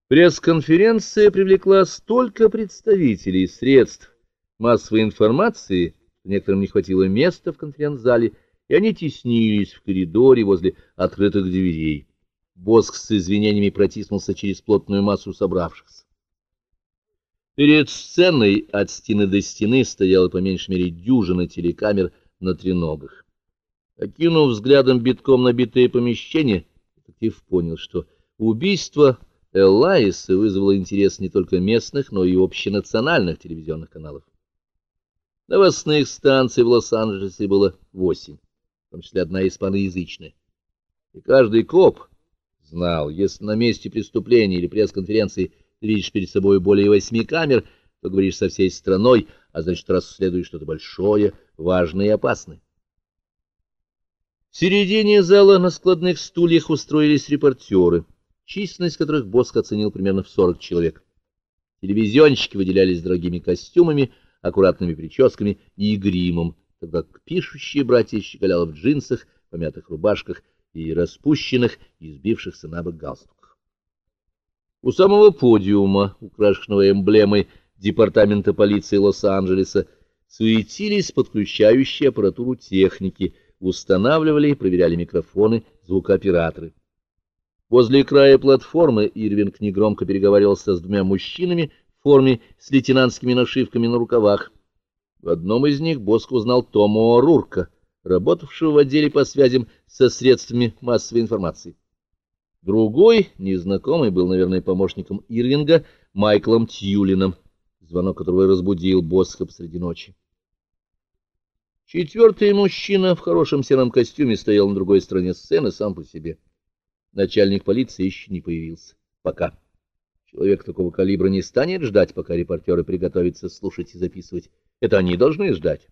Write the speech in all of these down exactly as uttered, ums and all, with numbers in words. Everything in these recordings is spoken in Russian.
Пресс-конференция привлекла столько представителей средств массовой информации, что некоторым не хватило места в конференц-зале, и они теснились в коридоре возле открытых дверей. Босх с извинениями протиснулся через плотную массу собравшихся. Перед сценой от стены до стены стояло по меньшей мере дюжина телекамер на треногах. Окинув взглядом битком набитое помещение, детектив понял, что убийство Эллаиса вызвало интерес не только местных, но и общенациональных телевизионных каналов. Новостных станций в Лос-Анджелесе было восемь, в том числе одна испаноязычная. И каждый коп знал, если на месте преступления или пресс-конференции ты видишь перед собой более восьми камер, то говоришь со всей страной, а значит, расследуешь что-то большое, важное и опасное. В середине зала на складных стульях устроились репортеры, численность которых Босх оценил примерно в сорок человек. Телевизионщики выделялись дорогими костюмами, аккуратными прическами и гримом, тогда как пишущие братья щеголяли в джинсах, помятых рубашках и распущенных и сбившихся на бок галстуках. У самого подиума, украшенного эмблемой департамента полиции Лос-Анджелеса, суетились подключающие аппаратуру техники, устанавливали и проверяли микрофоны звукооператоры. Возле края платформы Ирвинг негромко переговаривался с двумя мужчинами в форме с лейтенантскими нашивками на рукавах. В одном из них Босх узнал Томо Рурка, работавшего в отделе по связям со средствами массовой информации. Другой, незнакомый, был, наверное, помощником Ирвинга, Майклом Тьюлином, звонок которого разбудил Босха посреди ночи. Четвертый мужчина в хорошем сером костюме стоял на другой стороне сцены сам по себе. Начальник полиции еще не появился. Пока. Человек такого калибра не станет ждать, пока репортеры приготовятся слушать и записывать. Это они должны ждать.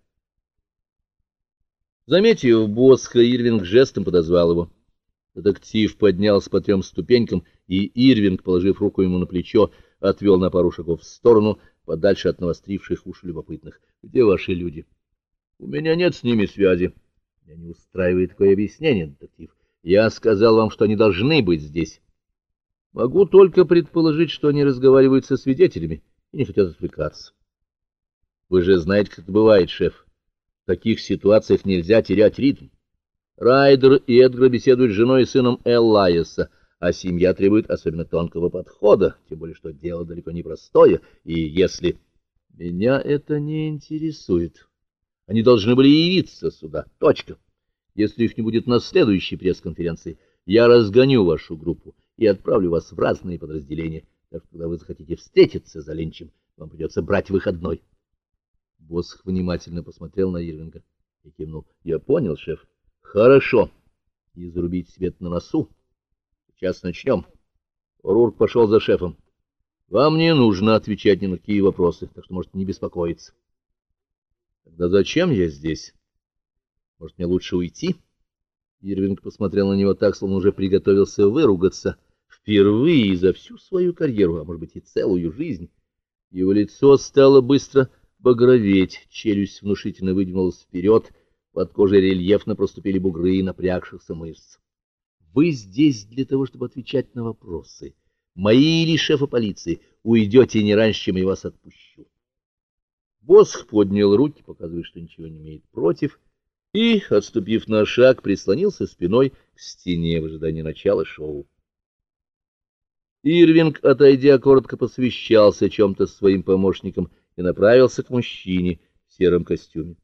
Заметив Босха, Ирвинг жестом подозвал его. Детектив поднялся по трем ступенькам, и Ирвинг, положив руку ему на плечо, отвел на пару шагов в сторону, подальше от навостривших уши любопытных. — Где ваши люди? — У меня нет с ними связи. — Меня не устраивает такое объяснение, детектив. Я сказал вам, что они должны быть здесь. Могу только предположить, что они разговаривают со свидетелями и не хотят отвлекаться. Вы же знаете, как это бывает, шеф. В таких ситуациях нельзя терять ритм. Райдер и Эдгар беседуют с женой и сыном Эллаиса, а семья требует особенно тонкого подхода, тем более, что дело далеко не простое, и если... Меня это не интересует. Они должны были явиться сюда. Точка. Если их не будет на следующей пресс-конференции, я разгоню вашу группу и отправлю вас в разные подразделения. Так что, когда вы захотите встретиться за ленчем, вам придется брать выходной. Босх внимательно посмотрел на Ирвинга и кивнул. — Я понял, шеф. — Хорошо. И зарубить свет на носу. Сейчас начнем. Рурк пошел за шефом. Вам не нужно отвечать ни на какие вопросы, так что можете не беспокоиться. — Тогда зачем я здесь? Может, мне лучше уйти? Ирвинг посмотрел на него так, словно уже приготовился выругаться. Впервые за всю свою карьеру, а может быть и целую жизнь. Его лицо стало быстро багроветь, челюсть внушительно выдвинулась вперед, под кожей рельефно проступили бугры напрягшихся мышц. Вы здесь для того, чтобы отвечать на вопросы. Мои или шефа полиции, уйдете не раньше, чем я вас отпущу. Босх поднял руки, показывая, что ничего не имеет против, и, отступив на шаг, прислонился спиной к стене в ожидании начала шоу. Ирвинг, отойдя, коротко посвящался о чем-то с своим помощником и направился к мужчине в сером костюме.